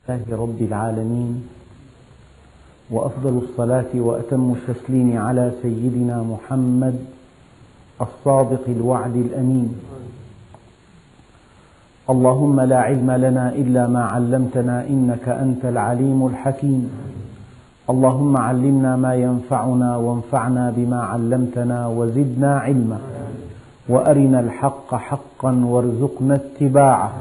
لله رب العالمين، وأفضل الصلاة وأتم التسليم على سيدنا محمد الصادق الوعد الأمين. اللهم لا علم لنا إلا ما علمتنا إنك أنت العليم الحكيم. اللهم علمنا ما ينفعنا وانفعنا بما علمتنا وزدنا علما، وأرنا الحق حقا وارزقنا اتباعه،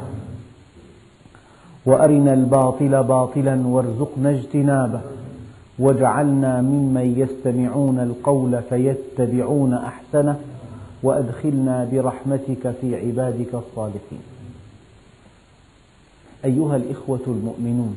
وأرنا الباطل باطلا وارزقنا اجتنابه، واجعلنا ممن يستمعون القول فيتبعون أحسنه، وأدخلنا برحمتك في عبادك الصالحين. أيها الإخوة المؤمنون،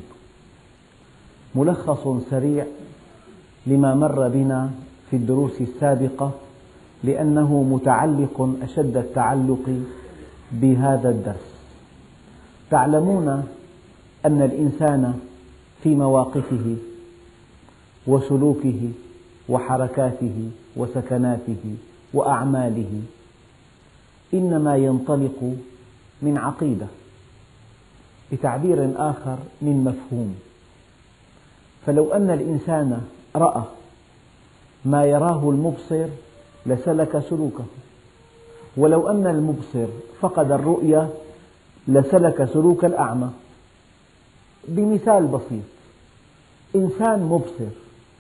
ملخص سريع لما مر بنا في الدروس السابقة، لأنه متعلق أشد التعلق بهذا الدرس. تعلمون أن الإنسان في مواقفه وسلوكه وحركاته وسكناته وأعماله إنما ينطلق من عقيدة، بتعبير آخر من مفهوم. فلو أن الإنسان رأى ما يراه المبصر لسلك سلوكه، ولو أن المبصر فقد الرؤية لسلك سلوك الأعمى. بمثال بسيط، إنسان مبصر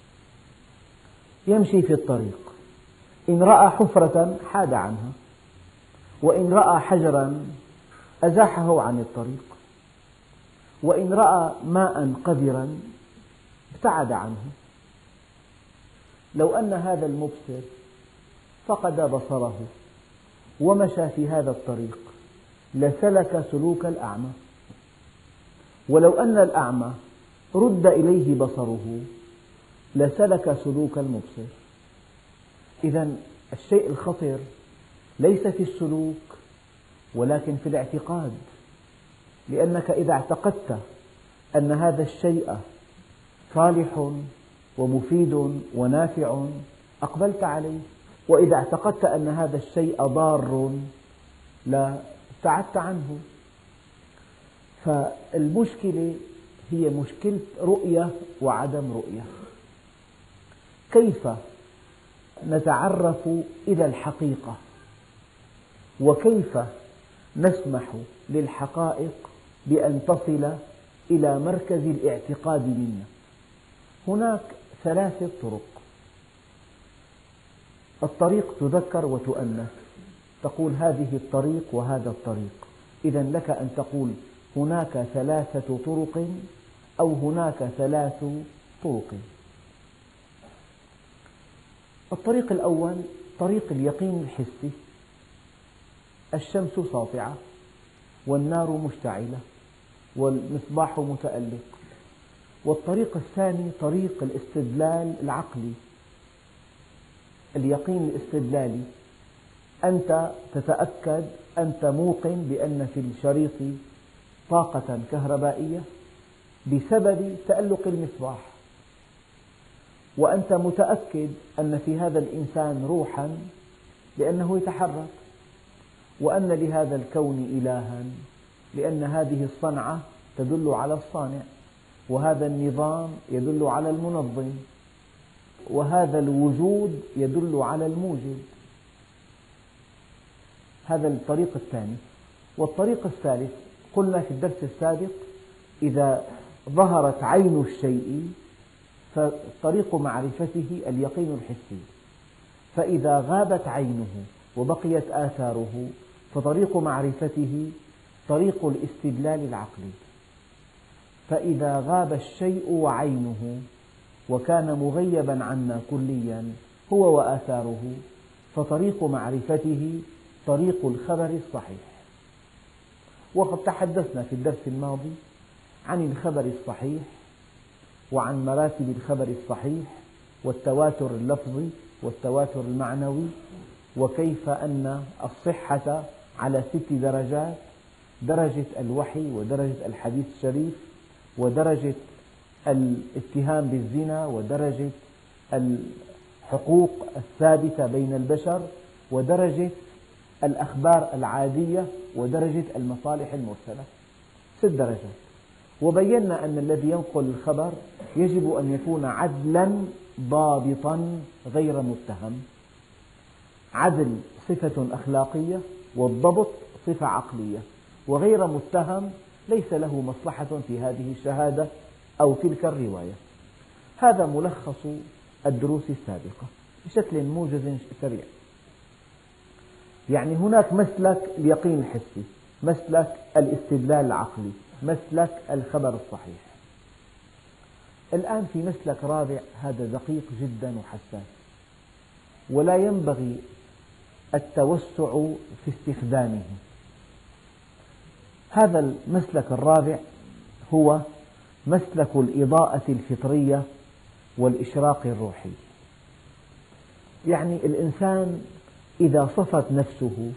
يمشي في الطريق، إن رأى حفرة حاد عنها، وإن رأى حجرا أزاحه عن الطريق، وإن رأى ماء قذرا ابتعد عنه. لو أن هذا المبصر فقد بصره ومشى في هذا الطريق لسلك سلوك الأعمى، ولو أن الأعمى رد إليه بصره لسلك سلوك المبصر. إذن الشيء الخطر ليس في السلوك ولكن في الاعتقاد، لأنك إذا اعتقدت أن هذا الشيء صالح ومفيد ونافع أقبلت عليه، وإذا اعتقدت أن هذا الشيء ضار لا ابتعدت عنه. فالمشكلة هي مشكلة رؤية وعدم رؤية. كيف نتعرف إلى الحقيقة، وكيف نسمح للحقائق بأن تصل إلى مركز الاعتقاد منا؟ هناك 3 طرق. الطريق تذكر وتؤنث، تقول هذه الطريق وهذا الطريق. إذن لك أن تقول هناك 3 طرق أو هناك 3 طرق. الطريق الأول طريق اليقين الحسي، الشمس ساطعة والنار مشتعلة والمصباح متألق. والطريق الثاني طريق الاستدلال العقلي، اليقين الاستدلالي. أنت تتأكد، أنت موقن بأن في الشريط طاقة كهربائية بسبب تألق المصباح، وأنت متأكد أن في هذا الإنسان روحا لأنه يتحرك، وأن لهذا الكون إلها لأن هذه الصنعة تدل على الصانع، وهذا النظام يدل على المنظم، وهذا الوجود يدل على الموجد. هذا الطريق الثاني. والطريق الثالث قلنا في الدرس السابق إذا ظهرت عين الشيء فطريق معرفته اليقين الحسي، فإذا غابت عينه وبقيت آثاره فطريق معرفته طريق الاستدلال العقلي. فإذا غاب الشيء وعينه وكان مغيبا عنا كليا هو وآثاره فطريق معرفته طريق الخبر الصحيح. وقد تحدثنا في الدرس الماضي عن الخبر الصحيح وعن مراتب الخبر الصحيح والتواتر اللفظي والتواتر المعنوي، وكيف أن الصحة على 6 درجات: درجة الوحي، ودرجة الحديث الشريف، ودرجة الاتهام بالزنا، ودرجة الحقوق الثابتة بين البشر، ودرجة الأخبار العادية، ودرجة المصالح المرسلة. 6 درجات. وبينا أن الذي ينقل الخبر يجب أن يكون عدلا ضابطا غير متهم. عدل صفة أخلاقية، والضبط صفة عقلية، وغير متهم ليس له مصلحة في هذه الشهادة أو تلك الرواية. هذا ملخص الدروس السابقة بشكل موجز سريع. يعني هناك مسلك اليقين الحسي، مسلك الاستدلال العقلي، مسلك الخبر الصحيح. الآن في مسلك رابع، هذا دقيق جدا وحساس، ولا ينبغي التوسع في استخدامه. هذا المسلك الرابع هو مسلك الإضاءة الفطرية والإشراق الروحي. يعني الإنسان إذا صفت نفسه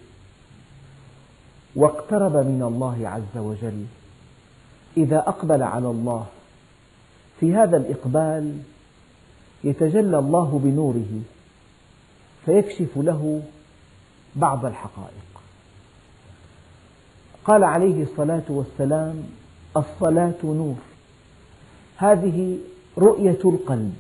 واقترب من الله عز وجل، إذا أقبل على الله، في هذا الإقبال يتجلى الله بنوره فيكشف له بعض الحقائق. قال عليه الصلاة والسلام: الصلاة نور. هذه رؤية القلب.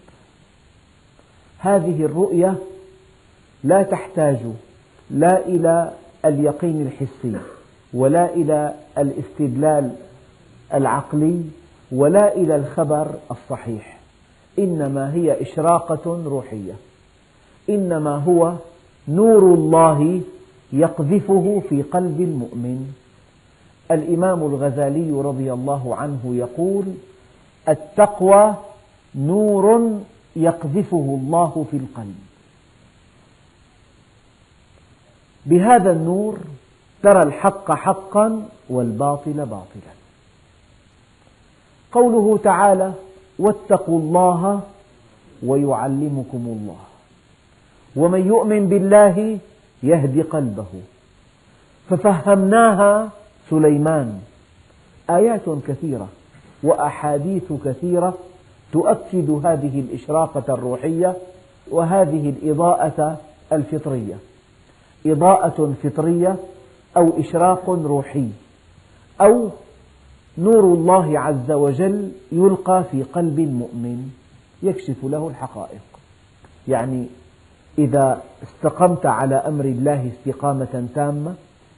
هذه الرؤية لا تحتاج لا إلى اليقين الحسي، ولا إلى الاستدلال العقلي، ولا إلى الخبر الصحيح، إنما هي إشراقة روحية، إنما هو نور الله يقذفه في قلب المؤمن. الإمام الغزالي رضي الله عنه يقول: التقوى نور يقذفه الله في القلب. بهذا النور ترى الحق حقا والباطل باطلا. قوله تعالى: واتقوا الله ويعلمكم الله، ومن يؤمن بالله يهد قلبه. ففهمناها سليمان. آيات كثيرة وأحاديث كثيرة تؤكد هذه الإشراقة الروحية وهذه الإضاءة الفطرية. إضاءة فطرية أو إشراق روحي أو نور الله عز وجل يلقى في قلب المؤمن يكشف له الحقائق. يعني إذا استقمت على أمر الله استقامة تامة،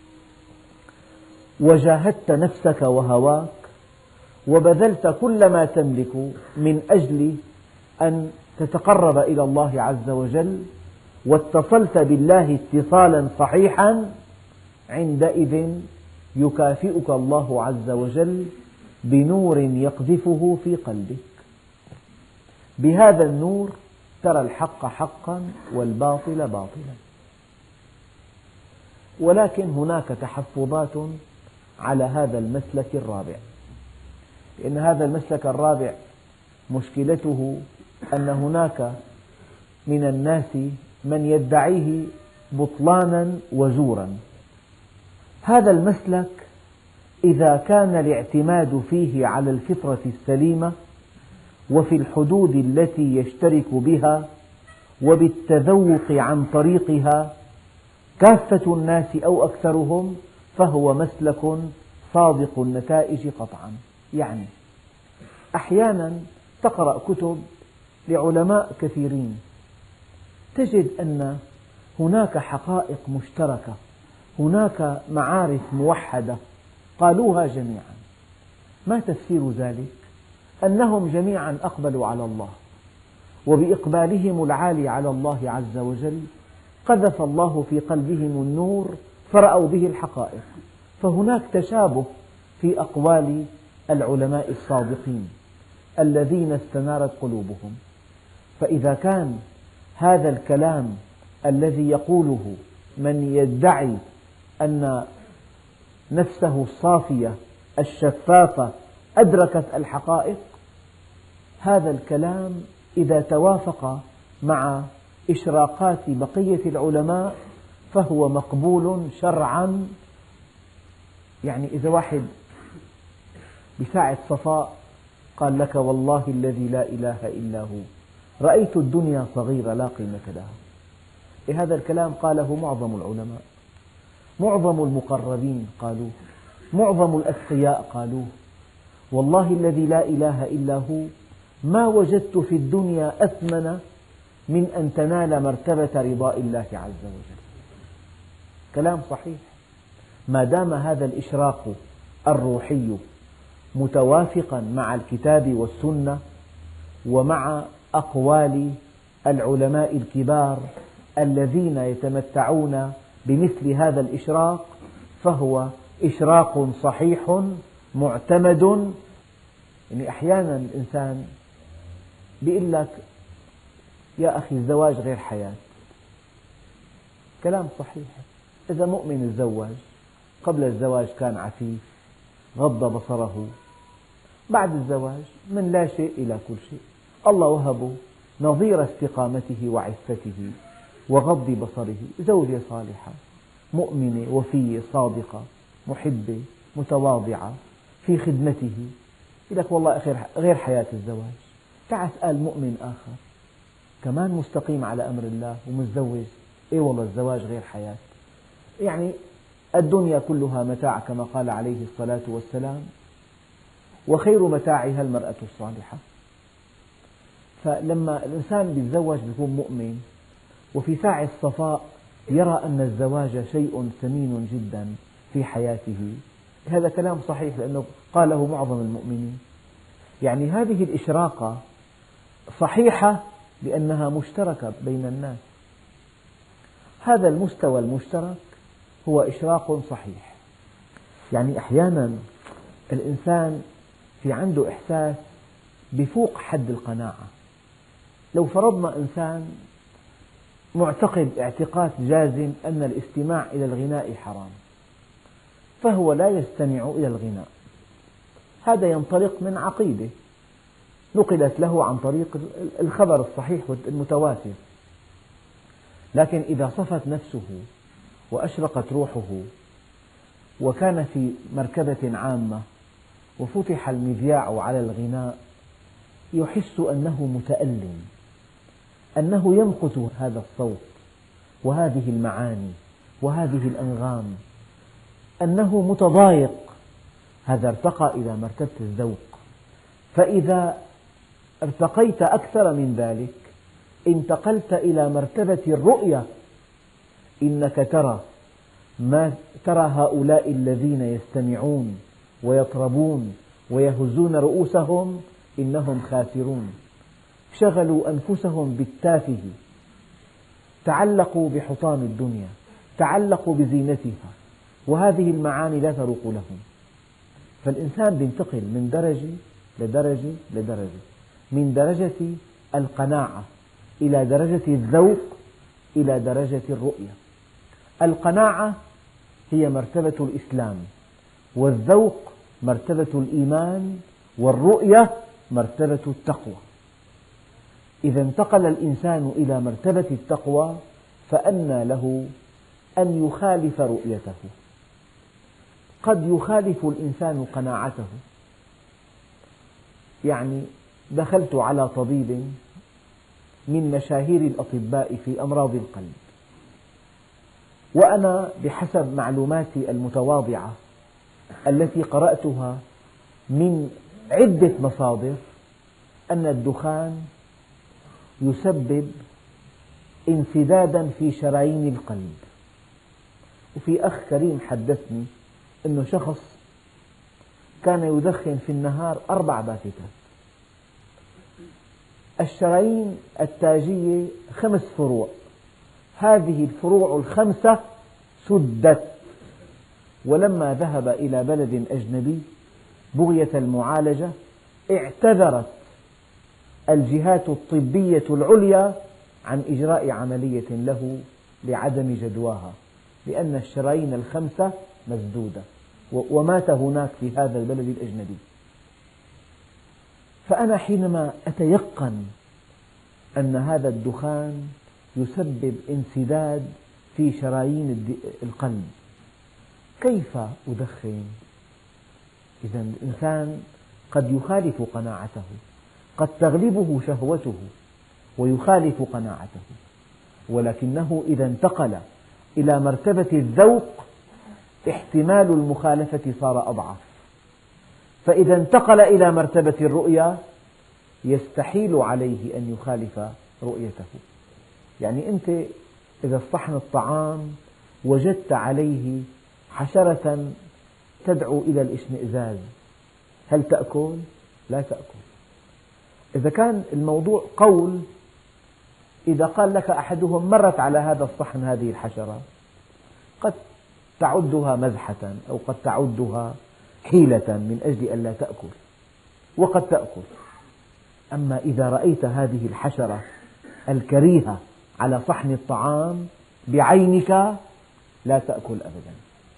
وجاهدت نفسك وهواك، وبذلت كل ما تملك من أجل أن تتقرب إلى الله عز وجل، واتصلت بالله اتصالا صحيحا، عندئذ يكافئك الله عز وجل بنور يقذفه في قلبك. بهذا النور ترى الحق حقا والباطل باطلا. ولكن هناك تحفظات على هذا المسلك الرابع، لأن هذا المسلك الرابع مشكلته أن هناك من الناس من يدعيه بطلانا وزورا. هذا المسلك إذا كان الاعتماد فيه على الفطرة السليمة وفي الحدود التي يشترك بها وبالتذوق عن طريقها كافة الناس أو أكثرهم، فهو مسلك صادق النتائج قطعا. يعني أحيانا تقرأ كتب لعلماء كثيرين، تجد أن هناك حقائق مشتركة، هناك معارف موحدة قالوها جميعا. ما تفسير ذلك؟ أنهم جميعا أقبلوا على الله، وبإقبالهم العالي على الله عز وجل قذف الله في قلبهم النور فرأوا به الحقائق. فهناك تشابه في أقوال العلماء الصادقين الذين استنارت قلوبهم. فإذا كان هذا الكلام الذي يقوله من يدعي أن نفسه الصافية الشفافة أدركت الحقائق، هذا الكلام إذا توافق مع إشراقات بقية العلماء فهو مقبول شرعا. يعني إذا واحد بساعة صفاء قال لك: والله الذي لا إله إلا هو رأيت الدنيا صغيرة لا قيمة لها. هذا الكلام قاله معظم العلماء، معظم المقربين قالوه، معظم الأتقياء قالوه، والله الذي لا إله إلا هو ما وجدت في الدنيا أثمن من أن تنال مرتبة رضاء الله عز وجل. كلام صحيح، ما دام هذا الإشراق الروحي متوافقا مع الكتاب والسنة ومع أقوال العلماء الكبار الذين يتمتعون بمثل هذا الإشراق، فهو إشراق صحيح معتمد. يعني أحيانا الإنسان يقول لك يا أخي الزواج غير حياة، كلام صحيح. إذا مؤمن تزوج، قبل الزواج كان عفيف غض بصره، بعد الزواج من لا شيء إلى كل شيء، الله وهبه نظير استقامته وعفته وغض بصره، زوجة صالحة مؤمنة وفية صادقة محبة متواضعة في خدمته، يقول لك والله غير حياة الزواج. تعال اسأل مؤمن آخر كمان مستقيم على أمر الله ومتزوج، إيه والله الزواج غير حياة. يعني الدنيا كلها متاع كما قال عليه الصلاة والسلام، وخير متاعها المرأة الصالحة. فلما الإنسان يتزوج يكون مؤمن، وفي ساعة الصفاء يرى أن الزواج شيء ثمين جدا في حياته، هذا كلام صحيح لأنه قاله معظم المؤمنين. يعني هذه الإشراقة صحيحة لأنها مشتركة بين الناس، هذا المستوى المشترك هو إشراق صحيح. يعني أحيانا الإنسان في عنده إحساس بفوق حد القناعة. لو فرضنا إنسان معتقد اعتقاد جازم أن الاستماع إلى الغناء حرام، فهو لا يستمع إلى الغناء، هذا ينطلق من عقيدة نقلت له عن طريق الخبر الصحيح المتواتر. لكن إذا صفت نفسه وأشرقت روحه وكان في مركبة عامة وفتح المذياع على الغناء، يحس أنه متألم، أنه يمقت هذا الصوت وهذه المعاني وهذه الأنغام، أنه متضايق. هذا ارتقى إلى مرتبة الذوق. فإذا ارتقيت أكثر من ذلك انتقلت إلى مرتبة الرؤية، إنك ترى ما ترى هؤلاء الذين يستمعون ويطربون ويهزون رؤوسهم إنهم خاسرون، شغلوا أنفسهم بالتافه، تعلقوا بحطام الدنيا، تعلقوا بزينتها، وهذه المعاني لا تروق لهم. فالإنسان ينتقل من درجة لدرجة لدرجة، من درجة القناعة إلى درجة الذوق إلى درجة الرؤية. القناعة هي مرتبة الإسلام، والذوق مرتبة الإيمان، والرؤية مرتبة التقوى. إذا انتقل الإنسان إلى مرتبة التقوى فأنى له أن يخالف رؤيته. قد يخالف الإنسان قناعته. يعني دخلت على طبيب من مشاهير الأطباء في أمراض القلب، وأنا بحسب معلوماتي المتواضعة التي قرأتها من عدة مصادر أن الدخان يسبب انسدادا في شرايين القلب. وفي أخ كريم حدثني أنه شخص كان يدخن في النهار 4 باكيتات. الشرايين التاجية 5 فروع، هذه الفروع ال5 سدت، ولما ذهب إلى بلد أجنبي بغية المعالجة اعتذرت الجهات الطبية العليا عن إجراء عملية له لعدم جدواها، لأن الشرايين ال5 مسدودة، ومات هناك في هذا البلد الأجنبي. فأنا حينما أتيقن أن هذا الدخان يسبب انسداد في شرايين القلب، كيف أدخن؟ إذا الإنسان قد يخالف قناعته، قد تغلبه شهوته ويخالف قناعته، ولكنه إذا انتقل إلى مرتبة الذوق احتمال المخالفة صار أضعف. فإذا انتقل إلى مرتبة الرؤية يستحيل عليه أن يخالف رؤيته. يعني أنت إذا صحن الطعام وجدت عليه حشرة تدعو إلى الاشمئزاز، هل تأكل؟ لا تأكل. إذا كان الموضوع قول، إذا قال لك أحدهم مرت على هذا الصحن هذه الحشرة، قد تعدها مزحة أو قد تعدها حيلة من أجل أن لا تأكل، وقد تأكل. أما إذا رأيت هذه الحشرة الكريهة على صحن الطعام بعينك لا تأكل أبدا.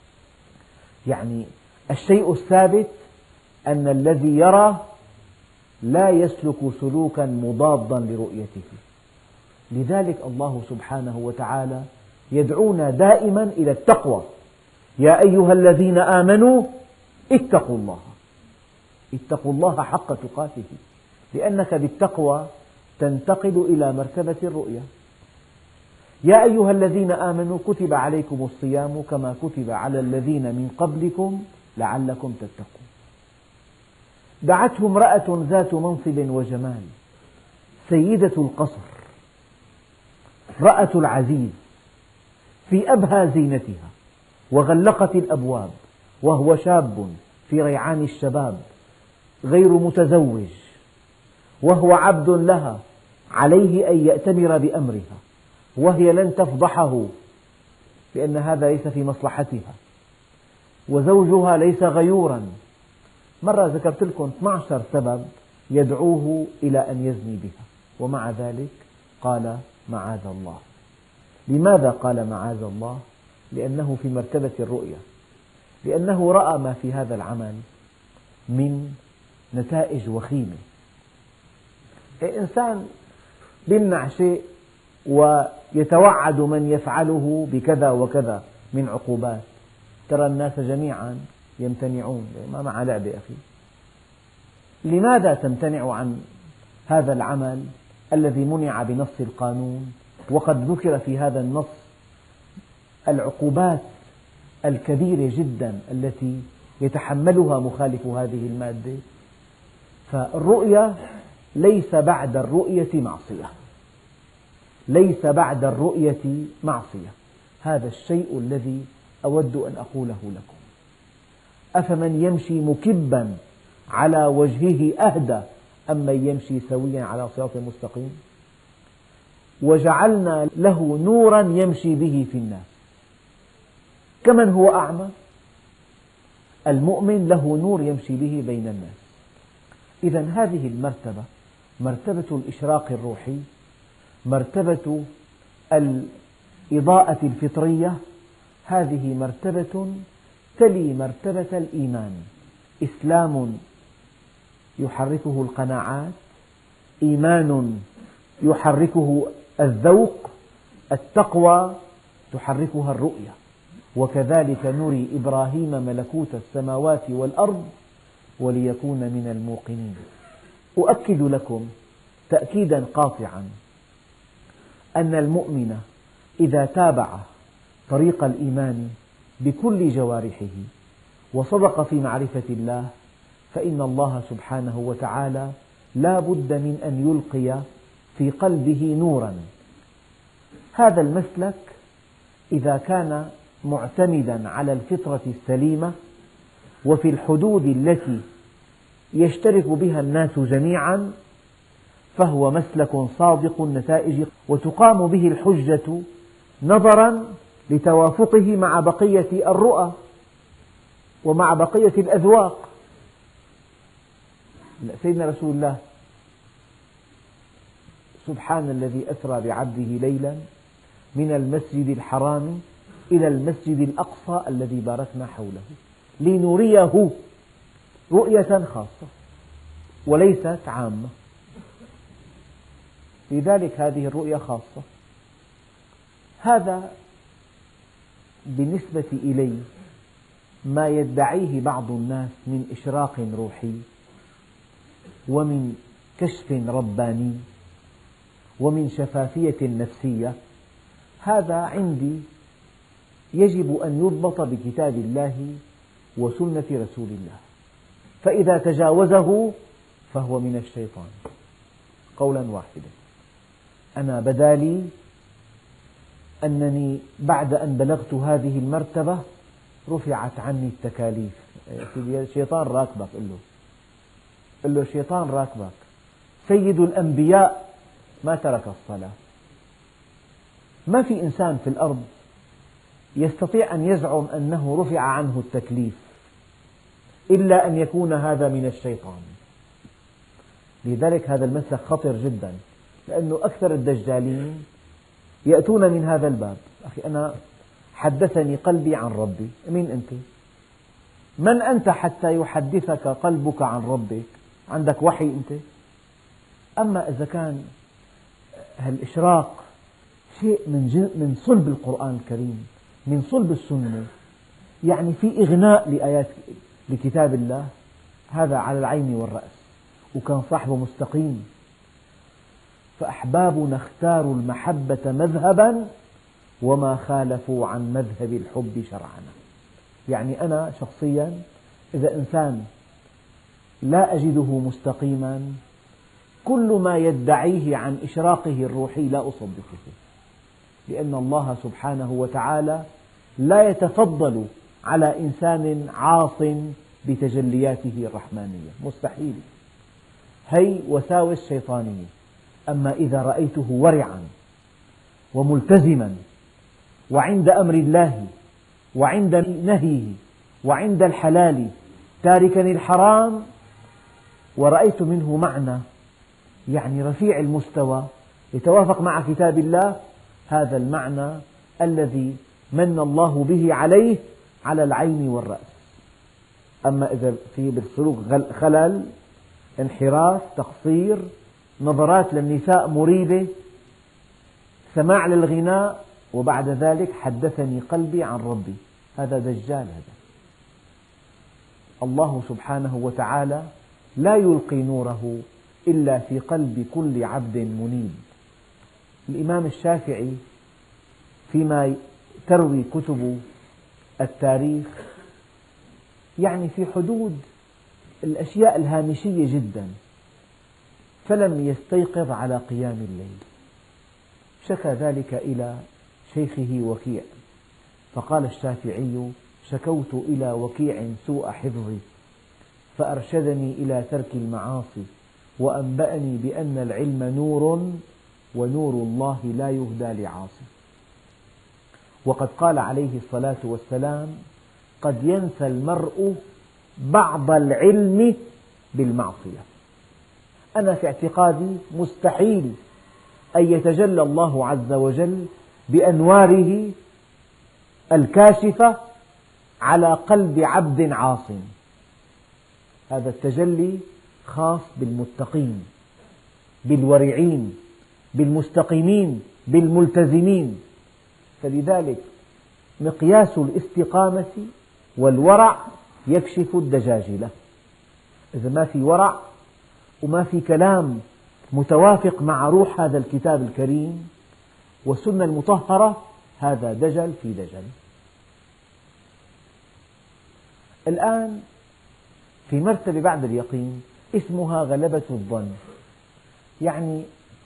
يعني الشيء الثابت أن الذي يرى لا يسلك سلوكا مضادا لرؤيته. لذلك الله سبحانه وتعالى يدعونا دائما إلى التقوى: يا أيها الذين آمنوا اتقوا الله، اتقوا الله حق تقاته، لأنك بالتقوى تنتقل إلى مرتبة الرؤية. يا أيها الذين آمنوا كتب عليكم الصيام كما كتب على الذين من قبلكم لعلكم تتقون. دعته امرأة ذات منصب وجمال، سيدة القصر، امرأة العزيز، في أبهى زينتها، وغلقت الأبواب وهو شاب في ريعان الشباب غير متزوج، وهو عبد لها عليه أن يأتمر بأمرها، وهي لن تفضحه لأن هذا ليس في مصلحتها، وزوجها ليس غيورا. مرة ذكرت لكم 12 سبب يدعوه إلى أن يزني بها، ومع ذلك قال معاذ الله. لماذا قال معاذ الله؟ لأنه في مرتبة الرؤية، لأنه رأى ما في هذا العمل من نتائج وخيمة. الإنسان يمنع شيء ويتوعد من يفعله بكذا وكذا من عقوبات، ترى الناس جميعا يمتنعون، ما مع لعبة أخي. لماذا تمتنع عن هذا العمل الذي منع بنص القانون، وقد ذكر في هذا النص العقوبات الكبيرة جدا التي يتحملها مخالف هذه المادة؟ فالرؤية ليس بعد الرؤية معصية، ليس بعد الرؤية معصية. هذا الشيء الذي أود أن أقوله لكم. أفمن يمشي مكبا على وجهه أهدى أم من يمشي سويا على صراط مستقيم؟ وجعلنا له نورا يمشي به في الناس كمن هو أعمى. المؤمن له نور يمشي به بين الناس. إذا هذه المرتبة، مرتبة الإشراق الروحي، مرتبة الإضاءة الفطرية، هذه مرتبة تلي مرتبة الإيمان. إسلام يحركه القناعات، إيمان يحركه الذوق، التقوى تحركها الرؤية. وكذلك نري إبراهيم ملكوت السماوات والأرض وليكون من الموقنين. أؤكد لكم تأكيدا قاطعا أن المؤمن إذا تابع طريق الإيمان بكل جوارحه وصدق في معرفة الله، فإن الله سبحانه وتعالى لا بد من أن يلقي في قلبه نورا. هذا المسلك إذا كان معتمدا على الفطرة السليمة وفي الحدود التي يشترك بها الناس جميعا، فهو مسلك صادق النتائج، وتقام به الحجة نظرا لتوافقه مع بقية الرؤى ومع بقية الأذواق. سيدنا رسول الله: سبحان الذي أسرى بعبده ليلا من المسجد الحرام إلى المسجد الأقصى الذي باركنا حوله لنريه رؤية خاصة وليست عامة. لذلك هذه الرؤية خاصة. هذا بالنسبة إلي ما يدعيه بعض الناس من إشراق روحي ومن كشف رباني ومن شفافية نفسية. هذا عندي يجب أن يضبط بكتاب الله وسنة رسول الله. فإذا تجاوزه فهو من الشيطان قولا واحدا. أنا بدا لي أنني بعد أن بلغت هذه المرتبة رفعت عني التكاليف. الشيطان راكبك، قل له الشيطان راكبك. سيد الأنبياء ما ترك الصلاة. ما في إنسان في الأرض يستطيع أن يزعم أنه رفع عنه التكليف إلا أن يكون هذا من الشيطان. لذلك هذا المسلك خطر جدا، لأنه أكثر الدجالين يأتون من هذا الباب. أخي أنا حدثني قلبي عن ربي. مين أنت؟ من أنت حتى يحدثك قلبك عن ربك؟ عندك وحي أنت؟ أما إذا كان الإشراق شيء من صلب القرآن الكريم، من صلب السنة، يعني في إغناء لآيات لكتاب الله، هذا على العين والرأس، وكان صاحبه مستقيم. فأحبابنا اختاروا المحبة مذهبا وما خالفوا عن مذهب الحب شرعنا. يعني أنا شخصيا إذا إنسان لا أجده مستقيما، كل ما يدعيه عن إشراقه الروحي لا أصدقه، لأن الله سبحانه وتعالى لا يتفضل على إنسان عاص بتجلياته الرحمانية، مستحيل. هي وساوس شيطانية. أما إذا رأيته ورعا وملتزما وعند أمر الله وعند نهيه وعند الحلال تاركا الحرام، ورأيت منه معنى يعني رفيع المستوى يتوافق مع كتاب الله، هذا المعنى الذي من الله به عليه على العين والرأس. أما إذا في بالسلوك خلل، انحراف، تقصير، نظرات للنساء مريبة، سماع للغناء، وبعد ذلك حدثني قلبي عن ربي، هذا دجال. هذا الله سبحانه وتعالى لا يلقي نوره إلا في قلب كل عبد منيب. الإمام الشافعي فيما تروي كتب التاريخ يعني في حدود الأشياء الهامشية جدا، فلم يستيقظ على قيام الليل. شكى ذلك إلى شيخه وكيع، فقال الشافعي: شكوت إلى وكيع سوء حفظي فأرشدني إلى ترك المعاصي، وأنبأني بأن العلم نور ونور الله لا يهدى لعاصي. وقد قال عليه الصلاة والسلام: قد ينسى المرء بعض العلم بالمعصية. أنا في اعتقادي مستحيل أن يتجلى الله عز وجل بأنواره الكاشفة على قلب عبد عاص. هذا التجلي خاص بالمتقين، بالورعين، بالمستقيمين، بالملتزمين. فلذلك مقياس الاستقامة والورع يكشف الدجاجلة. إذا ما في ورع وما في كلام متوافق مع روح هذا الكتاب الكريم والسنة المطهرة، هذا دجل في دجل. الآن في مرتبة بعد اليقين اسمها غلبة الظن. يعني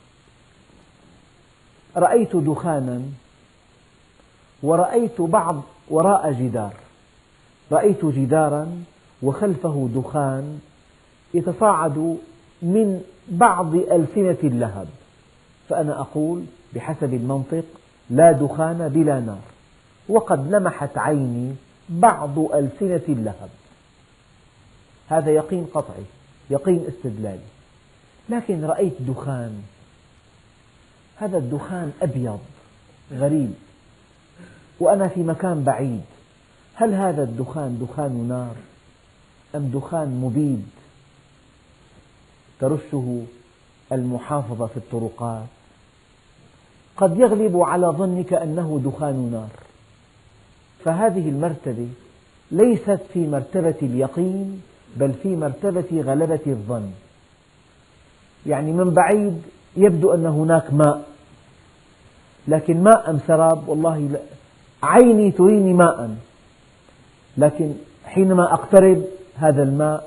رأيت دخانا ورأيت بعض وراء جدار، رأيت جدارا وخلفه دخان يتصاعد من بعض ألسنة اللهب، فأنا أقول بحسب المنطق: لا دخان بلا نار. وقد لمحت عيني بعض ألسنة اللهب، هذا يقين قطعي، يقين استدلالي. لكن رأيت دخان، هذا الدخان أبيض غريب وأنا في مكان بعيد، هل هذا الدخان دخان نار أم دخان مبيد ترشه المحافظة في الطرقات؟ قد يغلب على ظنك أنه دخان نار. فهذه المرتبة ليست في مرتبة اليقين بل في مرتبة غلبة الظن. يعني من بعيد يبدو أن هناك ماء، لكن ماء أم سراب؟ والله عيني تريني ماء، لكن حينما أقترب هذا الماء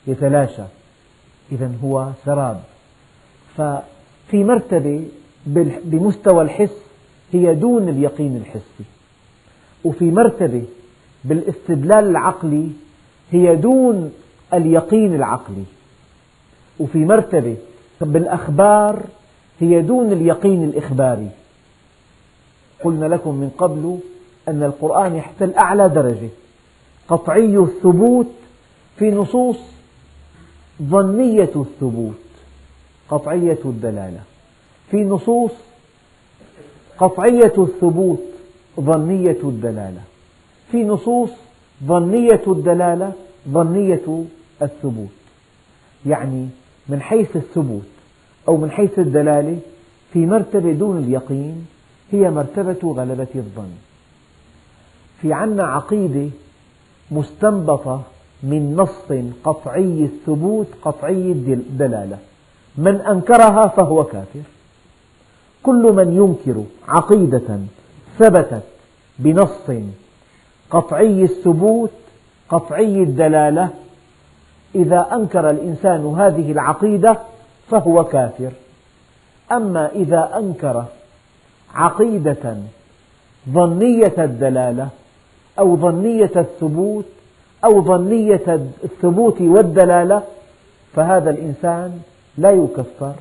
يتلاشى، إذا هو سراب. ففي مرتبة بمستوى الحس هي دون اليقين الحسي، وفي مرتبة بالاستدلال العقلي هي دون اليقين العقلي، وفي مرتبة بالأخبار هي دون اليقين الإخباري. قلنا لكم من قبل أن القرآن يحتل أعلى درجة، قطعي الثبوت في نصوص ظنية الثبوت قطعية الدلالة، في نصوص قطعية الثبوت ظنية الدلالة، في نصوص ظنية الدلالة ظنية الثبوت. يعني من حيث الثبوت أو من حيث الدلالة في مرتبة دون اليقين، هي مرتبة غلبة الظن. في عنا عقيدة مستنبطة من نص قطعي الثبوت قطعي الدلالة، من أنكرها فهو كافر. كل من ينكر عقيدة ثبتت بنص قطعي الثبوت قطعي الدلالة، إذا أنكر الإنسان هذه العقيدة فهو كافر. أما إذا أنكر عقيدة ظنية الدلالة أو ظنية الثبوت أو ظنية الثبوت والدلالة فهذا الإنسان لا يكفر.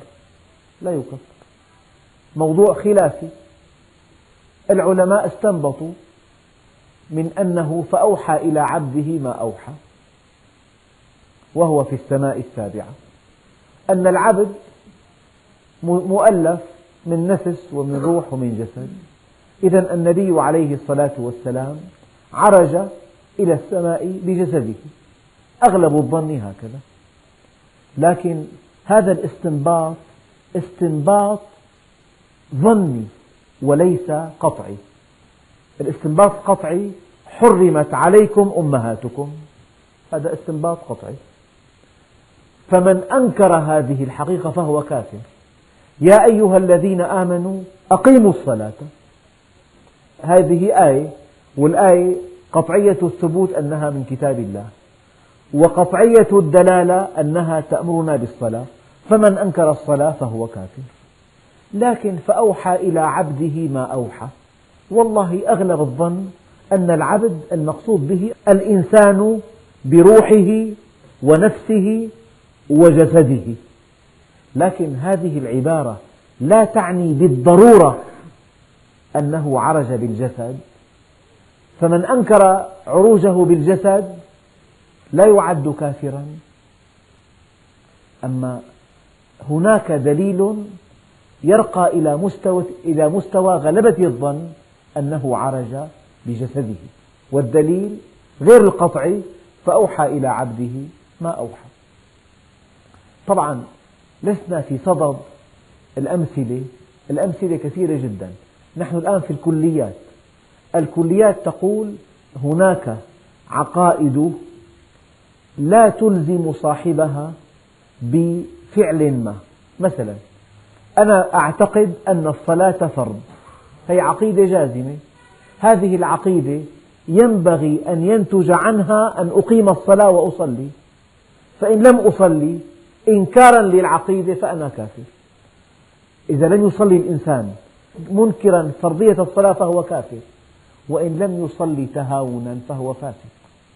موضوع خلافي. العلماء استنبطوا من أنه فأوحى إلى عبده ما أوحى وهو في السماء السابعة، أن العبد مؤلف من نفس ومن روح ومن جسد. إذا النبي عليه الصلاة والسلام عرج إلى السماء بجسده، أغلب الظن هكذا. لكن هذا الاستنباط استنباط ظني وليس قطعي. الاستنباط قطعي: حرمت عليكم أمهاتكم، هذا استنباط قطعي. فمن أنكر هذه الحقيقة فهو كافر. يا أيها الذين آمنوا أقيموا الصلاة، هذه آية، والآية قطعية الثبوت أنها من كتاب الله، وقطعية الدلالة أنها تأمرنا بالصلاة، فمن أنكر الصلاة فهو كافر. لكن فأوحى إلى عبده ما أوحى، والله أغلب الظن أن العبد المقصود به الإنسان بروحه ونفسه وجسده، لكن هذه العبارة لا تعني بالضرورة أنه عرج بالجسد. فمن أنكر عروجه بالجسد لا يعد كافرا. أما هناك دليل يرقى إلى مستوى غلبة الظن أنه عرج بجسده، والدليل غير القطعي: فأوحى إلى عبده ما أوحى. طبعا لسنا في صدد الأمثلة كثيرة جدا. نحن الآن في الكليات تقول هناك عقائد لا تلزم صاحبها بفعل ما. مثلا أنا أعتقد أن الصلاة فرض، هي عقيدة جازمة. هذه العقيدة ينبغي أن ينتج عنها أن أقيم الصلاة وأصلي، فإن لم أصلي إنكارا للعقيدة فأنا كافر. إذا لم يصلي الإنسان منكرا فرضية الصلاة فهو كافر، وإن لم يصلي تهاونا فهو فاسق.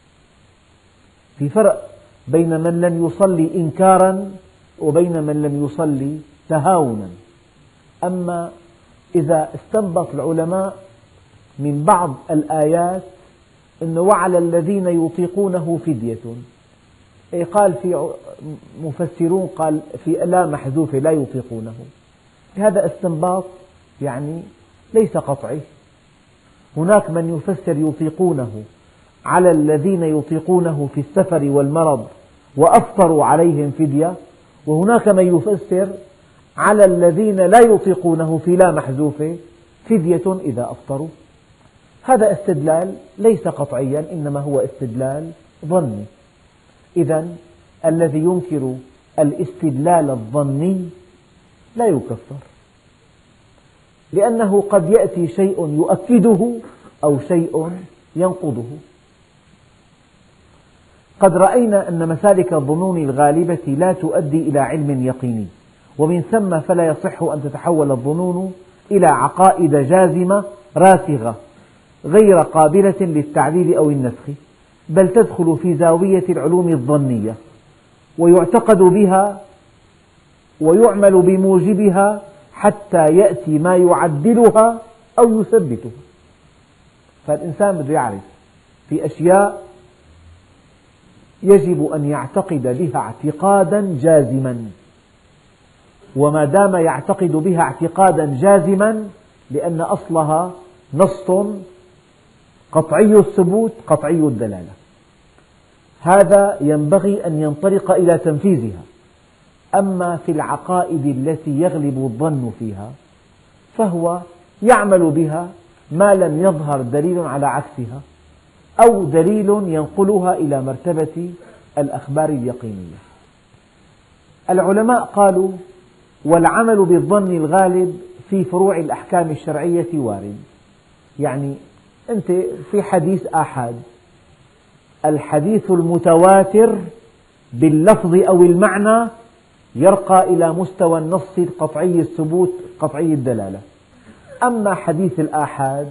في فرق بين من لم يصلي إنكارا وبين من لم يصلي تهاونا. أما إذا استنبط العلماء من بعض الآيات أنه وعلى الذين يطيقونه فدية، قال في مفسرون قال في لا محذوفة لا يطيقونه، هذا استنباط يعني ليس قطعي. هناك من يفسر يطيقونه على الذين يطيقونه في السفر والمرض وأفطروا عليهم فدية، وهناك من يفسر على الذين لا يطيقونه في لا محذوفة فدية إذا أفطروا. هذا استدلال ليس قطعيا، إنما هو استدلال ظني. إذا الذي ينكر الاستدلال الظني لا يكفر، لأنه قد يأتي شيء يؤكده أو شيء ينقضه. قد رأينا أن مسالك الظنون الغالبة لا تؤدي إلى علم يقيني، ومن ثم فلا يصح أن تتحول الظنون إلى عقائد جازمة راسخة غير قابلة للتعديل أو النسخ، بل تدخل في زاوية العلوم الظنية، ويعتقد بها ويعمل بموجبها حتى يأتي ما يعدلها أو يثبتها. فالإنسان بده يعرف في أشياء يجب أن يعتقد بها اعتقادا جازما، وما دام يعتقد بها اعتقادا جازما لأن أصلها نص قطعي الثبوت قطعي الدلالة، هذا ينبغي أن ينطلق إلى تنفيذها. أما في العقائد التي يغلب الظن فيها فهو يعمل بها ما لم يظهر دليل على عكسها أو دليل ينقلها إلى مرتبة الأخبار اليقينية. العلماء قالوا: والعمل بالظن الغالب في فروع الأحكام الشرعية وارد. يعني أنت في حديث آحاد، الحديث المتواتر باللفظ أو المعنى يرقى إلى مستوى النص القطعي الثبوت قطعي الدلالة. أما حديث الآحاد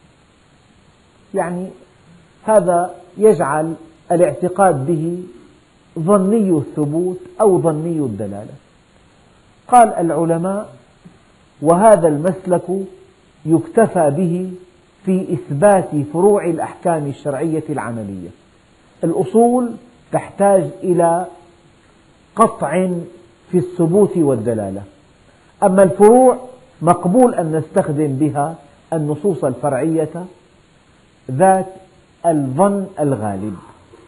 يعني هذا يجعل الاعتقاد به ظني الثبوت أو ظني الدلالة. قال العلماء: وهذا المسلك يكتفى به في إثبات فروع الأحكام الشرعية العملية. الأصول تحتاج إلى قطع في الثبوت والدلالة، أما الفروع مقبول أن نستخدم بها النصوص الفرعية ذات الظن الغالب.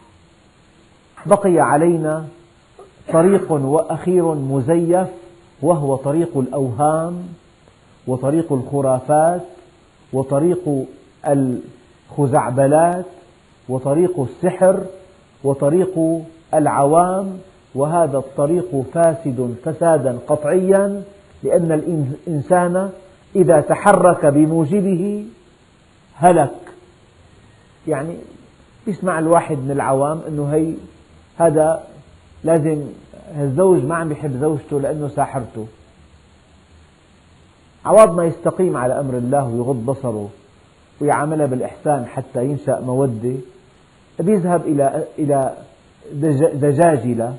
بقي علينا طريق وأخير مزيف، وهو طريق الأوهام وطريق الخرافات وطريق الخزعبلات وطريق السحر وطريق العوام، وهذا الطريق فاسد فسادا قطعيا، لأن الإنسان إذا تحرك بموجبه هلك. يعني يسمع الواحد من العوام أنه هذا لازم الزوج ما عم يحب زوجته لأنه ساحرته، عوض ما يستقيم على أمر الله ويغض بصره ويعاملها بالإحسان حتى ينشأ مودة، بيذهب إلى دجاجلة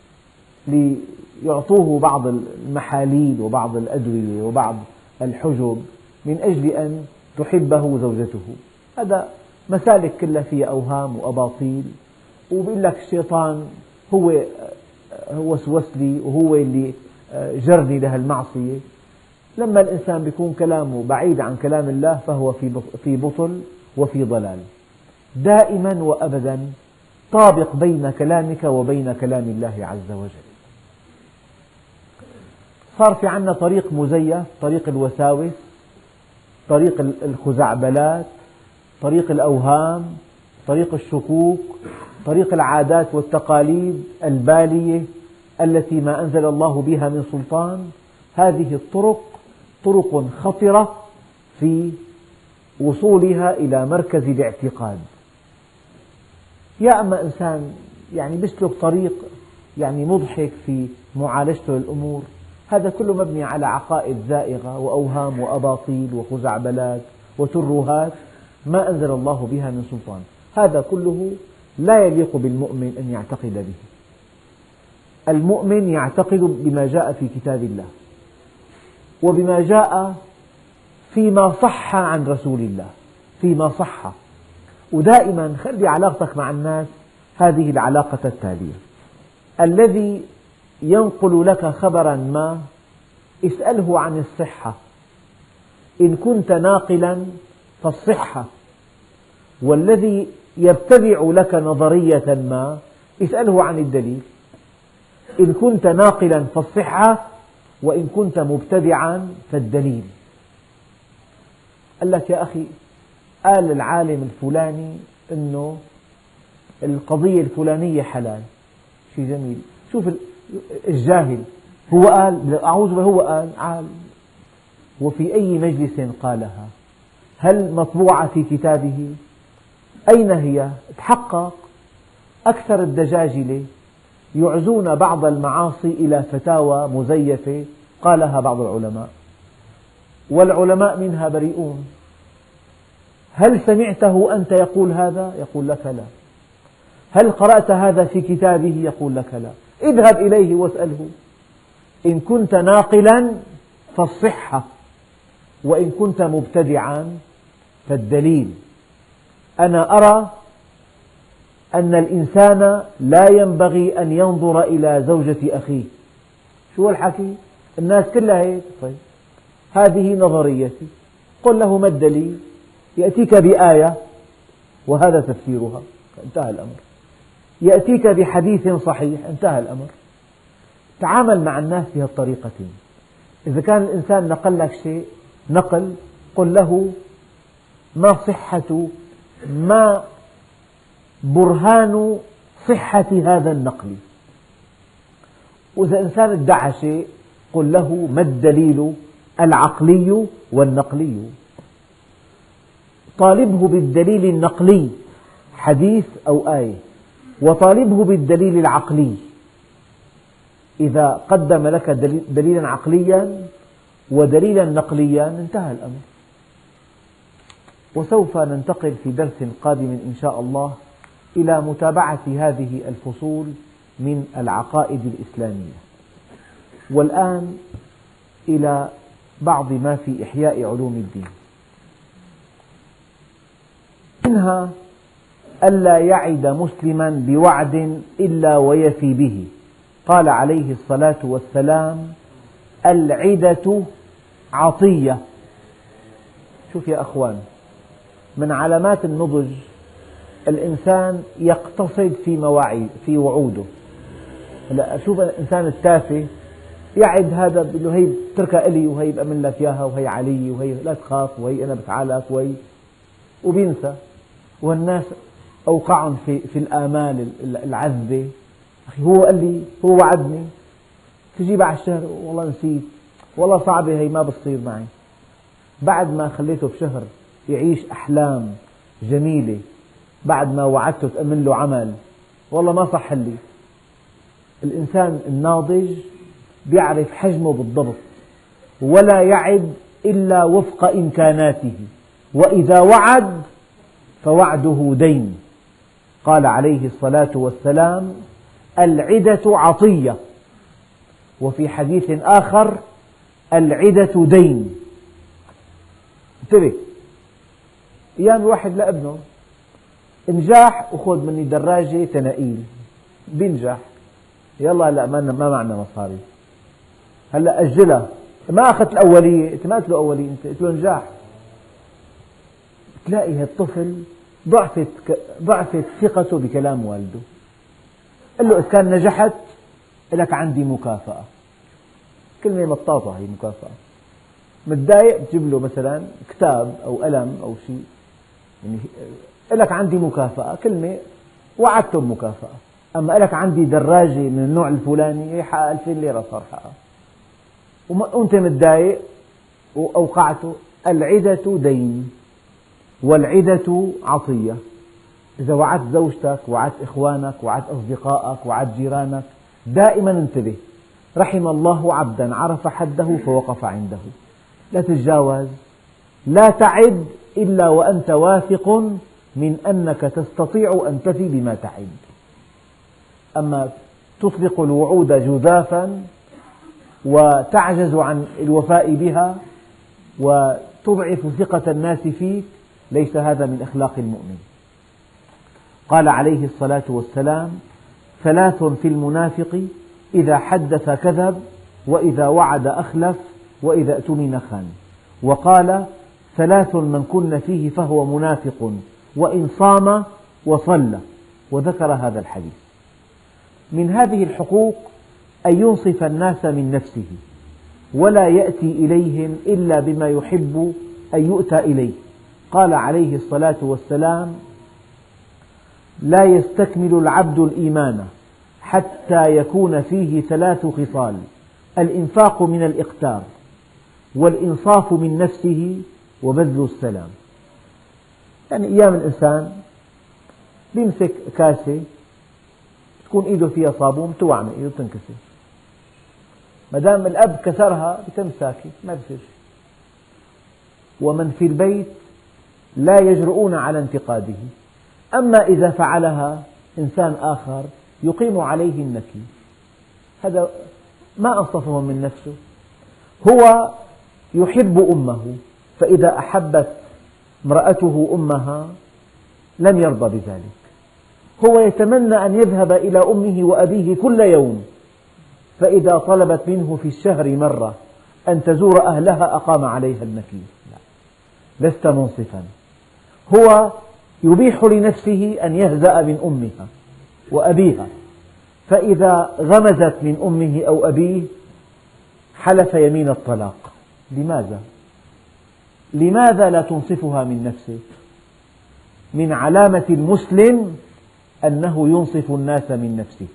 ليعطوه بعض المحاليل وبعض الأدوية وبعض الحجب من أجل أن تحبه زوجته. هذا مسالك كلها فيها أوهام وأباطيل، وبيقول لك الشيطان هو وسوس لي وهو اللي جرني لهالمعصية. لما الإنسان بيكون كلامه بعيد عن كلام الله فهو في بطل وفي ضلال. دائما وأبدا طابق بين كلامك وبين كلام الله عز وجل. صار في عندنا طريق مزيف، طريق الوساوس، طريق الخزعبلات، طريق الأوهام، طريق الشكوك، طريق العادات والتقاليد البالية التي ما أنزل الله بها من سلطان. هذه الطرق طرق خطرة في وصولها إلى مركز الاعتقاد. يا أما إنسان يعني بيسلك طريق يعني مضحك في معالجته للأمور، هذا كله مبني على عقائد زائغة وأوهام وأباطيل وخزعبلات وترهات ما أنزل الله بها من سلطان. هذا كله لا يليق بالمؤمن أن يعتقد به. المؤمن يعتقد بما جاء في كتاب الله وبما جاء فيما صح عن رسول الله، فيما صح. ودائما خلي علاقتك مع الناس هذه العلاقة التالية: الذي ينقل لك خبرا ما اسأله عن الصحة، إن كنت ناقلا فالصحة، والذي يبتدع لك نظرية ما اسأله عن الدليل، إن كنت ناقلا فالصحة، وإن كنت مبتدعا فالدليل. قال لك: يا أخي، قال العالم الفلاني أنه القضية الفلانية حلال، شيء جميل. شوف الجاهل، هو قال، أعوذ بالله، هو قال وفي أي مجلس قالها؟ هل مطبوعة في كتابه؟ أين هي؟ تحقق. أكثر الدجاجلة يعزون بعض المعاصي إلى فتاوى مزيفة قالها بعض العلماء، والعلماء منها بريئون. هل سمعته أنت يقول هذا؟ يقول لك لا. هل قرأت هذا في كتابه؟ يقول لك لا. اذهب إليه واسأله. إن كنت ناقلا فالصحة، وإن كنت مبتدعا فالدليل. أنا أرى أن الإنسان لا ينبغي أن ينظر إلى زوجة أخيه. شو الحكي؟ الناس كلها هيك. طيب هذه نظريتي. قل له ما الدليل؟ يأتيك بآية وهذا تفسيرها، انتهى الأمر. يأتيك بحديث صحيح، انتهى الأمر. تعامل مع الناس بهذه الطريقة. إذا كان الإنسان نقل لك شيء نقل، قل له ما برهان صحة هذا النقل. وإذا إنسان ادعى شيء قل له ما الدليل العقلي والنقلي. طالبه بالدليل النقلي، حديث أو آية، وطالبه بالدليل العقلي. إذا قدم لك دليلا عقليا ودليلا نقليا انتهى الأمر. وسوف ننتقل في درس قادم إن شاء الله إلى متابعة هذه الفصول من العقائد الإسلامية. والآن إلى بعض ما في إحياء علوم الدين. منها ألا يعد مسلما بوعد إلا ويفي به. قال عليه الصلاة والسلام: العدة عطية. شوف يا أخوان، من علامات النضج الإنسان يقتصد في وعوده. شوف الإنسان التافه يعد هذا بيقول له هي اتركها إلي، وهي بأمن لك إياها، وهي علي، وهي لا تخاف، وهي أنا بسعالك، وبينسى. والناس أوقعهم في الآمال العذبة. أخي هو قال لي، هو وعدني، تجي بعد شهر والله نسيت، والله صعبة هي ما بتصير معي. بعد ما خليته بشهر يعيش أحلام جميلة، بعد ما وعدته تأمن له عمل، والله ما صح لي. الإنسان الناضج بيعرف حجمه بالضبط، ولا يعد إلا وفق إمكاناته، وإذا وعد فوعده دين. قال عليه الصلاة والسلام: العدة عطية. وفي حديث آخر: العدة دين. انتبه، أيام الواحد لابنه نجاح وخذ مني دراجة تنائيل، بينجح، يلا هلا ما معنا مصاري، هلا أجلها، ما أخذت الأولية. أنت ما قلت له أولية، أنت قلت له نجاح. تلاقي هالطفل ضعفت ثقته بكلام والده. قل له إذا كان نجحت لك عندي مكافأة. كلمة مطاطة، هي مكافأة. متضايق بتجيب له مثلا كتاب أو قلم أو شيء، يعني لك عندي مكافأة، كلمة وعدته بمكافأة. أما لك عندي دراجة من النوع الفلاني، هي حقها 2000 ليرة صار حقها، وأنت متضايق وأوقعته. العدة دين والعدة عطية. إذا وعدت زوجتك، وعدت إخوانك، وعدت أصدقائك، وعدت جيرانك، دائما انتبه. رحم الله عبدا عرف حده فوقف عنده. لا تتجاوز، لا تعد إلا وأنت واثق من أنك تستطيع أن تفي بما تعد. أما تطلق الوعود جزافا وتعجز عن الوفاء بها وتضعف ثقة الناس فيك، ليس هذا من أخلاق المؤمن. قال عليه الصلاة والسلام: ثلاث في المنافق: إذا حدث كذب، وإذا وعد أخلف، وإذا اؤتمن خان. وقال: ثلاث من كن فيه فهو منافق وإن صام وصلى. وذكر هذا الحديث. من هذه الحقوق أن ينصف الناس من نفسه، ولا يأتي إليهم إلا بما يحب أن يؤتى إليه. قال عليه الصلاة والسلام: لا يستكمل العبد الإيمان حتى يكون فيه ثلاث خصال: الإنفاق من الإقتار، والإنصاف من نفسه، وبذل السلام. يعني أيام الإنسان بيمسك كاسة تكون إيده فيها صابون توعمل إيده تنكسر، ما دام الأب كسرها بتم ساكت ما بصير شيء. ومن في البيت لا يجرؤون على انتقاده، أما إذا فعلها إنسان آخر يقيم عليه النكير، هذا ما أنصفه من نفسه. هو يحب أمه، فإذا أحبت امرأته أمها لم يرضى بذلك. هو يتمنى أن يذهب إلى أمه وأبيه كل يوم، فإذا طلبت منه في الشهر مرة أن تزور أهلها أقام عليها النكير. لا، لست منصفا. هو يبيح لنفسه أن يهزأ من أمها وأبيها، فإذا غمزت من أمه أو أبيه حلف يمين الطلاق. لماذا؟ لماذا لا تنصفها من نفسك؟ من علامة المسلم أنه ينصف الناس من نفسه.